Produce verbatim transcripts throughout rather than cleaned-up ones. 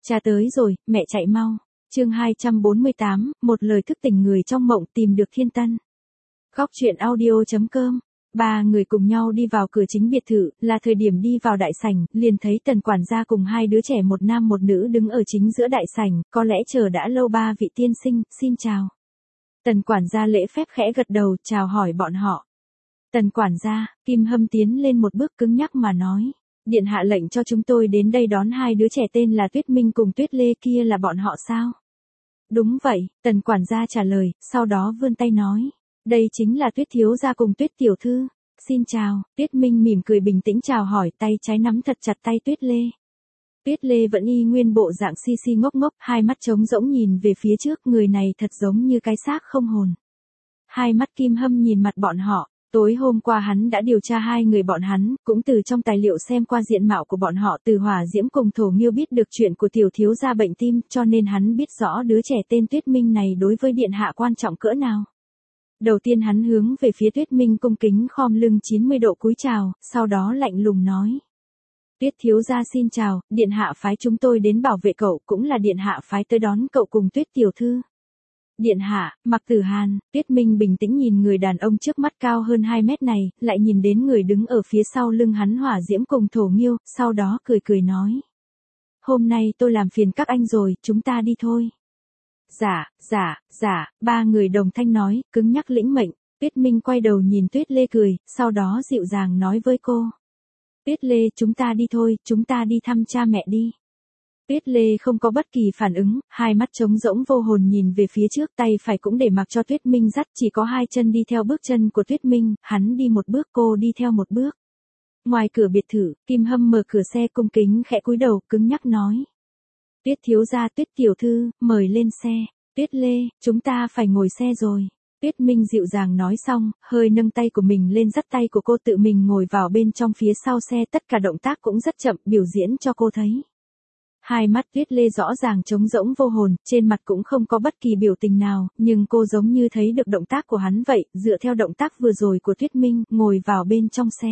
Cha tới rồi, mẹ chạy mau. Chương hai trăm bốn mươi tám, một lời thức tỉnh người trong mộng tìm được thiên tân. Góc truyện audio.com. Ba người cùng nhau đi vào cửa chính biệt thự, là thời điểm đi vào đại sảnh, liền thấy Tần quản gia cùng hai đứa trẻ một nam một nữ đứng ở chính giữa đại sảnh, có lẽ chờ đã lâu. Ba vị tiên sinh, xin chào. Tần quản gia lễ phép khẽ gật đầu, chào hỏi bọn họ. Tần quản gia, Kim Hâm tiến lên một bước cứng nhắc mà nói. Điện hạ lệnh cho chúng tôi đến đây đón hai đứa trẻ tên là Tuyết Minh cùng Tuyết Lê, kia là bọn họ sao? Đúng vậy, Tần quản gia trả lời, sau đó vươn tay nói. Đây chính là Tuyết thiếu gia cùng Tuyết tiểu thư. Xin chào. Tuyết Minh mỉm cười bình tĩnh chào hỏi, tay trái nắm thật chặt tay Tuyết Lê. Tuyết Lê vẫn y nguyên bộ dạng si si ngốc ngốc, hai mắt trống rỗng nhìn về phía trước, người này thật giống như cái xác không hồn. Hai mắt Kim Hâm nhìn mặt bọn họ. Tối hôm qua hắn đã điều tra hai người bọn hắn, cũng từ trong tài liệu xem qua diện mạo của bọn họ, từ Hỏa Diễm cùng Thổ Nghiêu biết được chuyện của tiểu thiếu gia bệnh tim, cho nên hắn biết rõ đứa trẻ tên Tuyết Minh này đối với điện hạ quan trọng cỡ nào. Đầu tiên hắn hướng về phía Tuyết Minh cung kính khom lưng chín mươi độ cúi chào, sau đó lạnh lùng nói. Tuyết thiếu gia xin chào, điện hạ phái chúng tôi đến bảo vệ cậu, cũng là điện hạ phái tới đón cậu cùng Tuyết tiểu thư. Điện hạ, Mạc Tử Hàn. Tuyết Minh bình tĩnh nhìn người đàn ông trước mắt cao hơn hai mét này, lại nhìn đến người đứng ở phía sau lưng hắn Hỏa Diễm cùng Thổ Nghiêu, sau đó cười cười nói. Hôm nay tôi làm phiền các anh rồi, chúng ta đi thôi. Dạ, dạ, dạ, ba người đồng thanh nói, cứng nhắc lĩnh mệnh. Tuyết Minh quay đầu nhìn Tuyết Lê cười, sau đó dịu dàng nói với cô. Tuyết Lê, chúng ta đi thôi, chúng ta đi thăm cha mẹ đi. Tuyết Lê không có bất kỳ phản ứng, hai mắt trống rỗng vô hồn nhìn về phía trước, tay phải cũng để mặc cho Tuyết Minh dắt, chỉ có hai chân đi theo bước chân của Tuyết Minh, hắn đi một bước cô đi theo một bước. Ngoài cửa biệt thự, Kim Hâm mở cửa xe cung kính khẽ cúi đầu, cứng nhắc nói. Tuyết thiếu gia, Tuyết tiểu thư, mời lên xe. Tuyết Lê, chúng ta phải ngồi xe rồi. Tuyết Minh dịu dàng nói xong, hơi nâng tay của mình lên dắt tay của cô, tự mình ngồi vào bên trong phía sau xe, tất cả động tác cũng rất chậm, biểu diễn cho cô thấy. Hai mắt Tuyết Lê rõ ràng trống rỗng vô hồn, trên mặt cũng không có bất kỳ biểu tình nào, nhưng cô giống như thấy được động tác của hắn vậy, dựa theo động tác vừa rồi của Tuyết Minh, ngồi vào bên trong xe.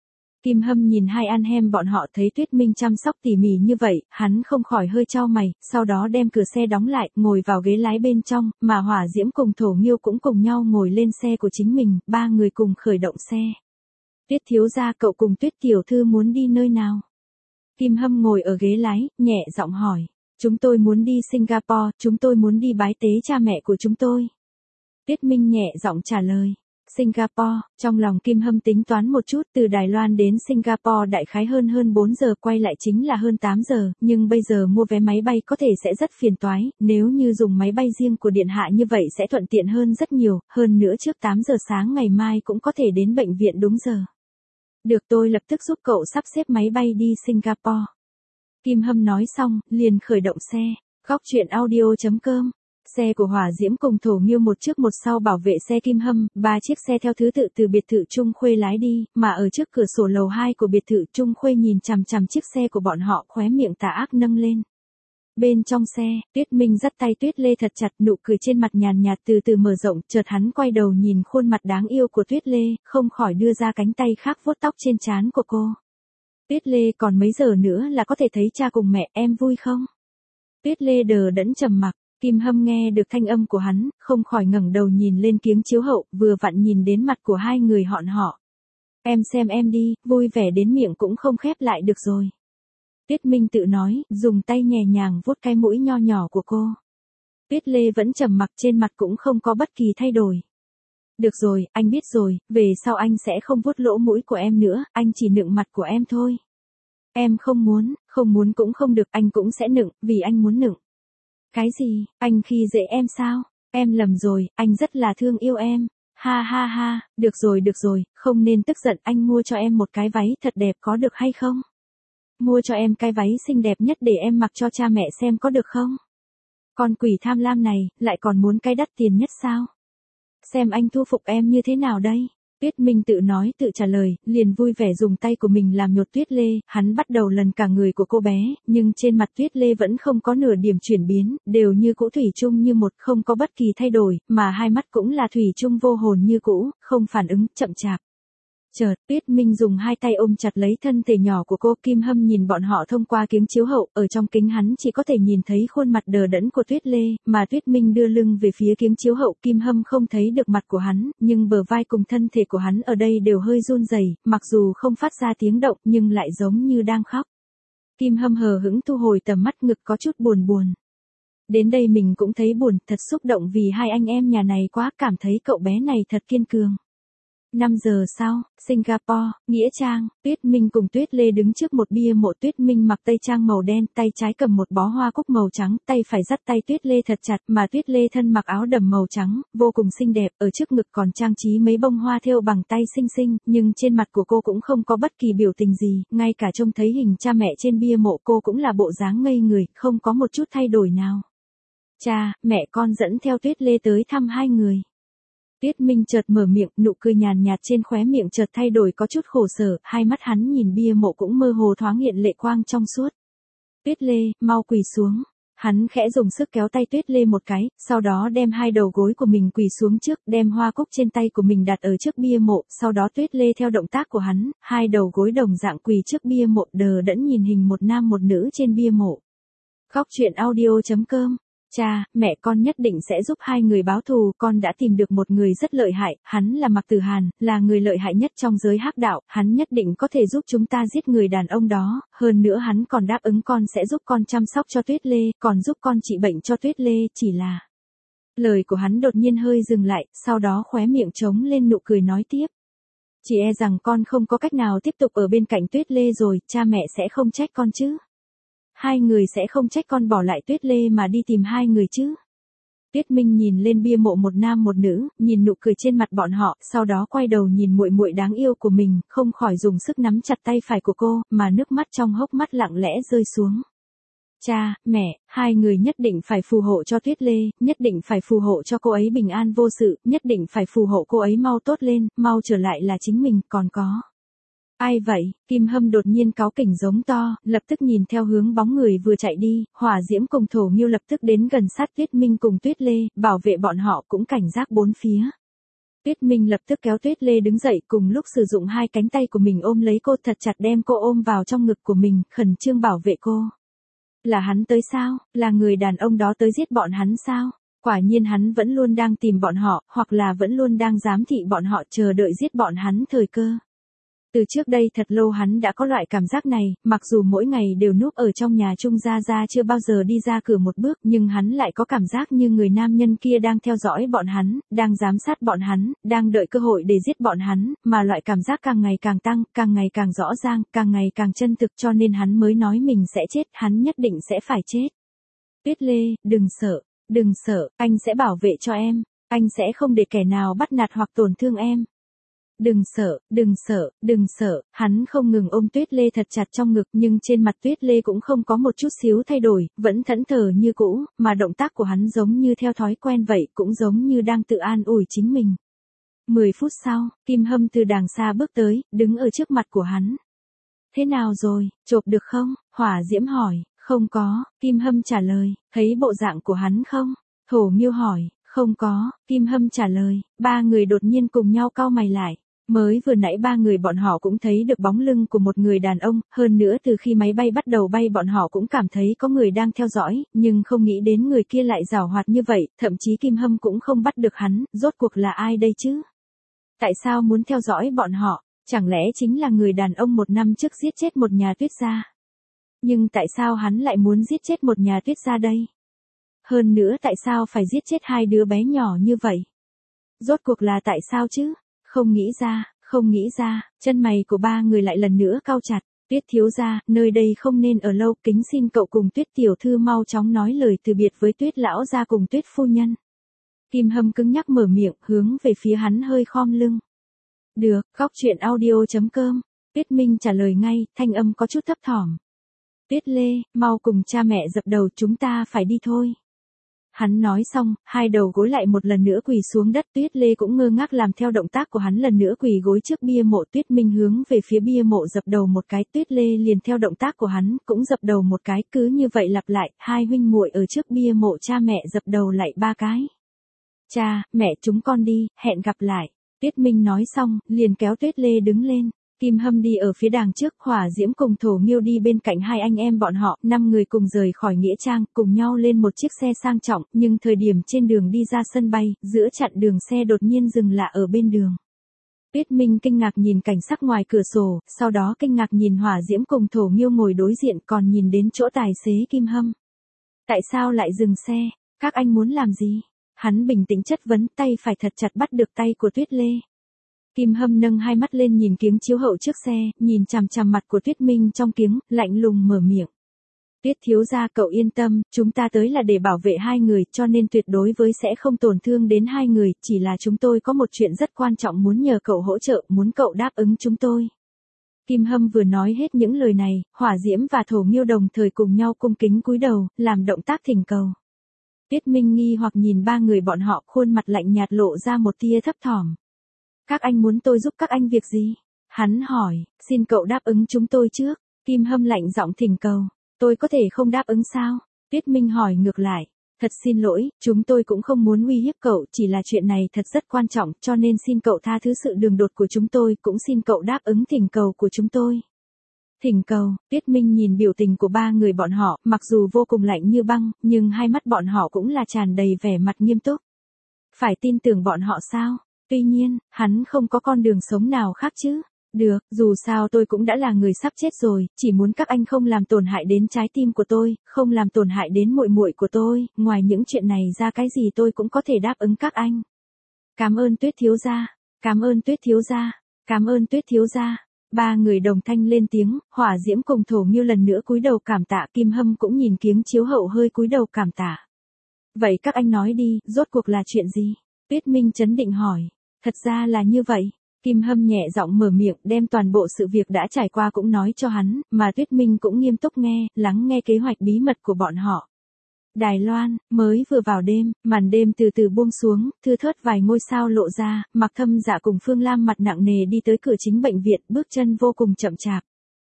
Kim Hâm nhìn hai anh em bọn họ thấy Tuyết Minh chăm sóc tỉ mỉ như vậy, hắn không khỏi hơi chau mày, sau đó đem cửa xe đóng lại, ngồi vào ghế lái bên trong, mà Hỏa Diễm cùng Thổ Nghiêu cũng cùng nhau ngồi lên xe của chính mình, ba người cùng khởi động xe. Tuyết thiếu gia, cậu cùng Tuyết tiểu thư muốn đi nơi nào? Kim Hâm ngồi ở ghế lái, nhẹ giọng hỏi. Chúng tôi muốn đi Singapore, chúng tôi muốn đi bái tế cha mẹ của chúng tôi. Tuyết Minh nhẹ giọng trả lời. Singapore, trong lòng Kim Hâm tính toán một chút, từ Đài Loan đến Singapore đại khái hơn hơn bốn giờ, quay lại chính là hơn tám giờ, nhưng bây giờ mua vé máy bay có thể sẽ rất phiền toái, nếu như dùng máy bay riêng của điện hạ như vậy sẽ thuận tiện hơn rất nhiều, hơn nữa trước tám giờ sáng ngày mai cũng có thể đến bệnh viện đúng giờ. Được, tôi lập tức giúp cậu sắp xếp máy bay đi Singapore. Kim Hâm nói xong, liền khởi động xe. Góc truyện audio.com. Xe của Hỏa Diễm cùng Thổ Nghiêu một trước một sau bảo vệ xe Kim Hâm, ba chiếc xe theo thứ tự từ biệt thự Trung Khuê lái đi, mà ở trước cửa sổ lầu hai của biệt thự Trung Khuê nhìn chằm chằm chiếc xe của bọn họ, khóe miệng tà ác nâng lên. Bên trong xe, Tuyết Minh dắt tay Tuyết Lê thật chặt, nụ cười trên mặt nhàn nhạt từ từ mở rộng, chợt hắn quay đầu nhìn khuôn mặt đáng yêu của Tuyết Lê, không khỏi đưa ra cánh tay khác vuốt tóc trên trán của cô. Tuyết Lê, còn mấy giờ nữa là có thể thấy cha cùng mẹ, em vui không? Tuyết Lê đờ đẫn trầm mặc. Kim Hâm nghe được thanh âm của hắn, không khỏi ngẩng đầu nhìn lên kiếng chiếu hậu, vừa vặn nhìn đến mặt của hai người họn họ. Em xem em đi, vui vẻ đến miệng cũng không khép lại được rồi. Tuyết Minh tự nói, dùng tay nhẹ nhàng vuốt cái mũi nho nhỏ của cô. Tuyết Lê vẫn trầm mặc, trên mặt cũng không có bất kỳ thay đổi. Được rồi, anh biết rồi, về sau anh sẽ không vuốt lỗ mũi của em nữa, anh chỉ nựng mặt của em thôi. Em không muốn, không muốn cũng không được, anh cũng sẽ nựng, vì anh muốn nựng. Cái gì, anh khi dễ em sao? Em lầm rồi, anh rất là thương yêu em. Ha ha ha, được rồi được rồi, không nên tức giận, anh mua cho em một cái váy thật đẹp có được hay không? Mua cho em cái váy xinh đẹp nhất để em mặc cho cha mẹ xem có được không? Con quỷ tham lam này, lại còn muốn cái đắt tiền nhất sao? Xem anh thu phục em như thế nào đây? Tuyết Minh tự nói tự trả lời, liền vui vẻ dùng tay của mình làm nhột Tuyết Lê, hắn bắt đầu lần cả người của cô bé, nhưng trên mặt Tuyết Lê vẫn không có nửa điểm chuyển biến, đều như cũ thủy chung như một, không có bất kỳ thay đổi, mà hai mắt cũng là thủy chung vô hồn như cũ, không phản ứng, chậm chạp. Chợt, Tuyết Minh dùng hai tay ôm chặt lấy thân thể nhỏ của cô. Kim Hâm nhìn bọn họ thông qua kính chiếu hậu, ở trong kính hắn chỉ có thể nhìn thấy khuôn mặt đờ đẫn của Tuyết Lê, mà Tuyết Minh đưa lưng về phía kính chiếu hậu. Kim Hâm không thấy được mặt của hắn, nhưng bờ vai cùng thân thể của hắn ở đây đều hơi run rẩy, mặc dù không phát ra tiếng động nhưng lại giống như đang khóc. Kim Hâm hờ hững thu hồi tầm mắt, ngực có chút buồn buồn. Đến đây mình cũng thấy buồn, thật xúc động vì hai anh em nhà này quá, cảm thấy cậu bé này thật kiên cường. năm giờ sau, Singapore, Nghĩa Trang, Tuyết Minh cùng Tuyết Lê đứng trước một bia mộ. Tuyết Minh mặc tây trang màu đen, tay trái cầm một bó hoa cúc màu trắng, tay phải dắt tay Tuyết Lê thật chặt, mà Tuyết Lê thân mặc áo đầm màu trắng, vô cùng xinh đẹp, ở trước ngực còn trang trí mấy bông hoa thêu bằng tay xinh xinh, nhưng trên mặt của cô cũng không có bất kỳ biểu tình gì, ngay cả trông thấy hình cha mẹ trên bia mộ cô cũng là bộ dáng ngây người, không có một chút thay đổi nào. Cha, mẹ con dẫn theo Tuyết Lê tới thăm hai người. Tuyết Minh chợt mở miệng, nụ cười nhàn nhạt trên khóe miệng chợt thay đổi có chút khổ sở, hai mắt hắn nhìn bia mộ cũng mơ hồ thoáng hiện lệ quang trong suốt. Tuyết Lê, mau quỳ xuống. Hắn khẽ dùng sức kéo tay Tuyết Lê một cái, sau đó đem hai đầu gối của mình quỳ xuống trước, đem hoa cúc trên tay của mình đặt ở trước bia mộ, sau đó Tuyết Lê theo động tác của hắn, hai đầu gối đồng dạng quỳ trước bia mộ, đờ đẫn nhìn hình một nam một nữ trên bia mộ. Khóc chuyện audio chấm com. Cha, mẹ con nhất định sẽ giúp hai người báo thù, con đã tìm được một người rất lợi hại, hắn là Mạc Tử Hàn, là người lợi hại nhất trong giới hắc đạo, hắn nhất định có thể giúp chúng ta giết người đàn ông đó, hơn nữa hắn còn đáp ứng con sẽ giúp con chăm sóc cho Tuyết Lê, còn giúp con trị bệnh cho Tuyết Lê, chỉ là... Lời của hắn đột nhiên hơi dừng lại, sau đó khóe miệng trống lên nụ cười nói tiếp. Chỉ e rằng con không có cách nào tiếp tục ở bên cạnh Tuyết Lê rồi, cha mẹ sẽ không trách con chứ. Hai người sẽ không trách con bỏ lại Tuyết Lê mà đi tìm hai người chứ. Tuyết Minh nhìn lên bia mộ một nam một nữ, nhìn nụ cười trên mặt bọn họ, sau đó quay đầu nhìn muội muội đáng yêu của mình, không khỏi dùng sức nắm chặt tay phải của cô, mà nước mắt trong hốc mắt lặng lẽ rơi xuống. Cha, mẹ, hai người nhất định phải phù hộ cho Tuyết Lê, nhất định phải phù hộ cho cô ấy bình an vô sự, nhất định phải phù hộ cô ấy mau tốt lên, mau trở lại là chính mình, còn có. Ai vậy? Kim Hâm đột nhiên cáu kỉnh giống to, lập tức nhìn theo hướng bóng người vừa chạy đi, Hỏa Diễm cùng Thổ Nghiêu lập tức đến gần sát Tuyết Minh cùng Tuyết Lê, bảo vệ bọn họ cũng cảnh giác bốn phía. Tuyết Minh lập tức kéo Tuyết Lê đứng dậy, cùng lúc sử dụng hai cánh tay của mình ôm lấy cô thật chặt, đem cô ôm vào trong ngực của mình, khẩn trương bảo vệ cô. Là hắn tới sao? Là người đàn ông đó tới giết bọn hắn sao? Quả nhiên hắn vẫn luôn đang tìm bọn họ, hoặc là vẫn luôn đang giám thị bọn họ, chờ đợi giết bọn hắn thời cơ. Từ trước đây thật lâu hắn đã có loại cảm giác này, mặc dù mỗi ngày đều núp ở trong nhà Trung Gia Gia chưa bao giờ đi ra cửa một bước, nhưng hắn lại có cảm giác như người nam nhân kia đang theo dõi bọn hắn, đang giám sát bọn hắn, đang đợi cơ hội để giết bọn hắn, mà loại cảm giác càng ngày càng tăng, càng ngày càng rõ ràng, càng ngày càng chân thực, cho nên hắn mới nói mình sẽ chết, hắn nhất định sẽ phải chết. Tuyết Lê, đừng sợ, đừng sợ, anh sẽ bảo vệ cho em, anh sẽ không để kẻ nào bắt nạt hoặc tổn thương em. Đừng sợ, đừng sợ, đừng sợ, hắn không ngừng ôm Tuyết Lê thật chặt trong ngực, nhưng trên mặt Tuyết Lê cũng không có một chút xíu thay đổi, vẫn thẫn thờ như cũ, mà động tác của hắn giống như theo thói quen vậy, cũng giống như đang tự an ủi chính mình. Mười phút sau, Kim Hâm từ đàng xa bước tới, đứng ở trước mặt của hắn. Thế nào rồi, chộp được không? Hỏa Diễm hỏi. Không có, Kim Hâm trả lời. Thấy bộ dạng của hắn không? Thổ Nghiêu hỏi. Không có, Kim Hâm trả lời. Ba người đột nhiên cùng nhau cau mày lại. Mới vừa nãy ba người bọn họ cũng thấy được bóng lưng của một người đàn ông, hơn nữa từ khi máy bay bắt đầu bay bọn họ cũng cảm thấy có người đang theo dõi, nhưng không nghĩ đến người kia lại giảo hoạt như vậy, thậm chí Kim Hâm cũng không bắt được hắn, rốt cuộc là ai đây chứ? Tại sao muốn theo dõi bọn họ? Chẳng lẽ chính là người đàn ông một năm trước giết chết một nhà Tuyết gia? Nhưng tại sao hắn lại muốn giết chết một nhà Tuyết gia đây? Hơn nữa tại sao phải giết chết hai đứa bé nhỏ như vậy? Rốt cuộc là tại sao chứ? Không nghĩ ra, không nghĩ ra, chân mày của ba người lại lần nữa cau chặt. Tuyết thiếu gia, nơi đây không nên ở lâu, kính xin cậu cùng Tuyết tiểu thư mau chóng nói lời từ biệt với Tuyết lão gia cùng Tuyết phu nhân. Kim Hâm cứng nhắc mở miệng, hướng về phía hắn hơi khom lưng. Được, khóc chuyện audio chấm com. Tuyết Minh trả lời ngay, thanh âm có chút thấp thỏm. Tuyết Lê, mau cùng cha mẹ dập đầu, chúng ta phải đi thôi. Hắn nói xong, hai đầu gối lại một lần nữa quỳ xuống đất, Tuyết Lê cũng ngơ ngác làm theo động tác của hắn lần nữa quỳ gối trước bia mộ. Tuyết Minh hướng về phía bia mộ dập đầu một cái, Tuyết Lê liền theo động tác của hắn, cũng dập đầu một cái, cứ như vậy lặp lại, hai huynh muội ở trước bia mộ cha mẹ dập đầu lại ba cái. Cha, mẹ chúng con đi, hẹn gặp lại. Tuyết Minh nói xong, liền kéo Tuyết Lê đứng lên. Kim Hâm đi ở phía đàng trước, Hỏa Diễm cùng Thổ Nghiêu đi bên cạnh hai anh em bọn họ, năm người cùng rời khỏi nghĩa trang, cùng nhau lên một chiếc xe sang trọng, nhưng thời điểm trên đường đi ra sân bay, giữa chặn đường xe đột nhiên dừng lại ở bên đường. Tuyết Minh kinh ngạc nhìn cảnh sắc ngoài cửa sổ, sau đó kinh ngạc nhìn Hỏa Diễm cùng Thổ Nghiêu ngồi đối diện, còn nhìn đến chỗ tài xế Kim Hâm. Tại sao lại dừng xe? Các anh muốn làm gì? Hắn bình tĩnh chất vấn, tay phải thật chặt bắt được tay của Tuyết Lê. Kim Hâm nâng hai mắt lên nhìn kiếng chiếu hậu trước xe, nhìn chằm chằm mặt của Tuyết Minh trong kiếng, lạnh lùng mở miệng. Tuyết thiếu gia, cậu yên tâm, chúng ta tới là để bảo vệ hai người, cho nên tuyệt đối với sẽ không tổn thương đến hai người, chỉ là chúng tôi có một chuyện rất quan trọng muốn nhờ cậu hỗ trợ, muốn cậu đáp ứng chúng tôi. Kim Hâm vừa nói hết những lời này, Hỏa Diễm và Thổ Nghiêu đồng thời cùng nhau cung kính cúi đầu, làm động tác thỉnh cầu. Tuyết Minh nghi hoặc nhìn ba người bọn họ, khuôn mặt lạnh nhạt lộ ra một tia thấp thỏm. Các anh muốn tôi giúp các anh việc gì? Hắn hỏi, xin cậu đáp ứng chúng tôi trước. Kim Hâm lạnh giọng thỉnh cầu. Tôi có thể không đáp ứng sao? Tuyết Minh hỏi ngược lại. Thật xin lỗi, chúng tôi cũng không muốn uy hiếp cậu, chỉ là chuyện này thật rất quan trọng, cho nên xin cậu tha thứ sự đường đột của chúng tôi, cũng xin cậu đáp ứng thỉnh cầu của chúng tôi. Thỉnh cầu, Tuyết Minh nhìn biểu tình của ba người bọn họ, mặc dù vô cùng lạnh như băng, nhưng hai mắt bọn họ cũng là tràn đầy vẻ mặt nghiêm túc. Phải tin tưởng bọn họ sao? Tuy nhiên, hắn không có con đường sống nào khác chứ. Được, dù sao tôi cũng đã là người sắp chết rồi, chỉ muốn các anh không làm tổn hại đến trái tim của tôi, không làm tổn hại đến muội muội của tôi, ngoài những chuyện này ra cái gì tôi cũng có thể đáp ứng các anh. Cảm ơn Tuyết thiếu gia, cảm ơn Tuyết thiếu gia, cảm ơn Tuyết thiếu gia. Ba người đồng thanh lên tiếng, Hỏa Diễm cùng Thổ Nghiêu lần nữa cúi đầu cảm tạ, Kim Hâm cũng nhìn kiếng chiếu hậu hơi cúi đầu cảm tạ. Vậy các anh nói đi, rốt cuộc là chuyện gì? Tuyết Minh chấn định hỏi. Thật ra là như vậy. Kim Hâm nhẹ giọng mở miệng, đem toàn bộ sự việc đã trải qua cũng nói cho hắn, mà Tuyết Minh cũng nghiêm túc nghe, lắng nghe kế hoạch bí mật của bọn họ. Đài Loan, mới vừa vào đêm, màn đêm từ từ buông xuống, thưa thớt vài ngôi sao lộ ra, Mạc Thâm Dạ cùng Phương Lam mặt nặng nề đi tới cửa chính bệnh viện, bước chân vô cùng chậm chạp.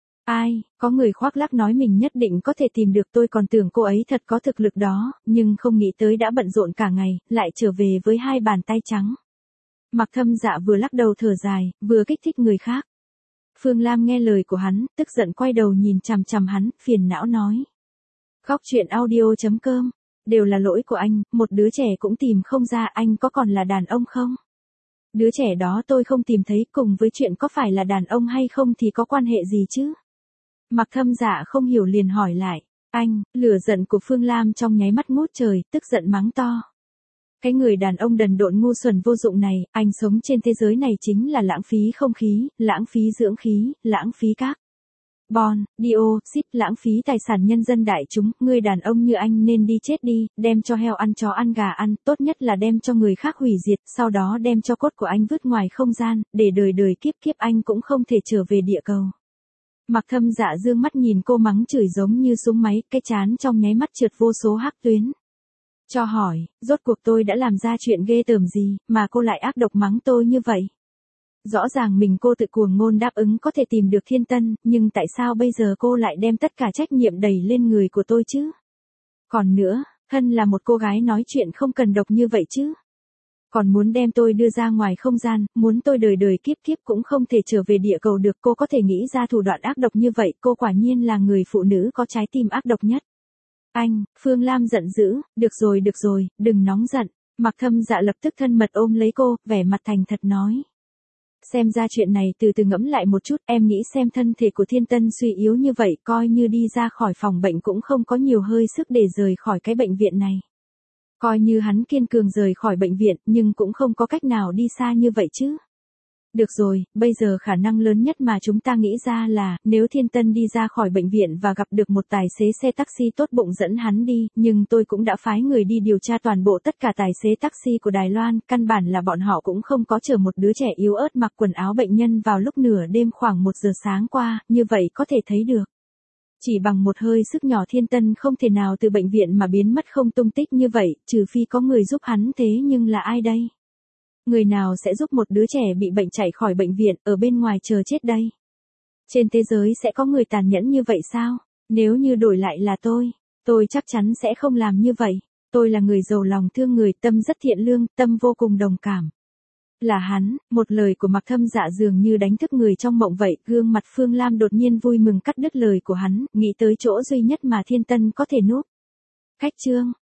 Ai, có người khoác lác nói mình nhất định có thể tìm được, tôi còn tưởng cô ấy thật có thực lực đó, nhưng không nghĩ tới đã bận rộn cả ngày, lại trở về với hai bàn tay trắng. Mạc Thâm Dạ vừa lắc đầu thở dài, vừa kích thích người khác. Phương Lam nghe lời của hắn, tức giận quay đầu nhìn chằm chằm hắn, phiền não nói. Khóc chuyện audio chấm com, đều là lỗi của anh, một đứa trẻ cũng tìm không ra, anh có còn là đàn ông không? Đứa trẻ đó tôi không tìm thấy, cùng với chuyện có phải là đàn ông hay không thì có quan hệ gì chứ? Mạc Thâm Dạ không hiểu liền hỏi lại. Anh, lửa giận của Phương Lam trong nháy mắt ngút trời, tức giận mắng to. Cái người đàn ông đần độn ngu xuẩn vô dụng này, anh sống trên thế giới này chính là lãng phí không khí, lãng phí dưỡng khí, lãng phí các bon, dio, xít, lãng phí tài sản nhân dân đại chúng, người đàn ông như anh nên đi chết đi, đem cho heo ăn chó ăn gà ăn, tốt nhất là đem cho người khác hủy diệt, sau đó đem cho cốt của anh vứt ngoài không gian, để đời đời kiếp kiếp anh cũng không thể trở về địa cầu. Mạc Thâm Dạ dương mắt nhìn cô mắng chửi giống như súng máy, cái chán trong nháy mắt trượt vô số hắc tuyến. Cho hỏi, rốt cuộc tôi đã làm ra chuyện ghê tởm gì, mà cô lại ác độc mắng tôi như vậy? Rõ ràng mình cô tự cuồng ngôn đáp ứng có thể tìm được Thiên Tân, nhưng tại sao bây giờ cô lại đem tất cả trách nhiệm đẩy lên người của tôi chứ? Còn nữa, thân là một cô gái nói chuyện không cần độc như vậy chứ? Còn muốn đem tôi đưa ra ngoài không gian, muốn tôi đời đời kiếp kiếp cũng không thể trở về địa cầu được, cô có thể nghĩ ra thủ đoạn ác độc như vậy, cô quả nhiên là người phụ nữ có trái tim ác độc nhất. Anh, Phương Lam giận dữ, được rồi được rồi, đừng nóng giận. Mạc Thâm Dạ lập tức thân mật ôm lấy cô, vẻ mặt thành thật nói. Xem ra chuyện này từ từ ngẫm lại một chút, em nghĩ xem thân thể của Thiên Tân suy yếu như vậy, coi như đi ra khỏi phòng bệnh cũng không có nhiều hơi sức để rời khỏi cái bệnh viện này. Coi như hắn kiên cường rời khỏi bệnh viện, nhưng cũng không có cách nào đi xa như vậy chứ. Được rồi, bây giờ khả năng lớn nhất mà chúng ta nghĩ ra là, nếu Thiên Tân đi ra khỏi bệnh viện và gặp được một tài xế xe taxi tốt bụng dẫn hắn đi, nhưng tôi cũng đã phái người đi điều tra toàn bộ tất cả tài xế taxi của Đài Loan, căn bản là bọn họ cũng không có chở một đứa trẻ yếu ớt mặc quần áo bệnh nhân vào lúc nửa đêm khoảng một giờ sáng qua, như vậy có thể thấy được. Chỉ bằng một hơi sức nhỏ Thiên Tân không thể nào từ bệnh viện mà biến mất không tung tích như vậy, trừ phi có người giúp hắn, thế nhưng là ai đây? Người nào sẽ giúp một đứa trẻ bị bệnh chạy khỏi bệnh viện, ở bên ngoài chờ chết đây? Trên thế giới sẽ có người tàn nhẫn như vậy sao? Nếu như đổi lại là tôi, tôi chắc chắn sẽ không làm như vậy. Tôi là người giàu lòng thương người, tâm rất thiện lương, tâm vô cùng đồng cảm. Là hắn, một lời của Mạc Thâm Dạ dường như đánh thức người trong mộng vậy, gương mặt Phương Lam đột nhiên vui mừng cắt đứt lời của hắn, nghĩ tới chỗ duy nhất mà Thiên Tân có thể núp. Khách trương,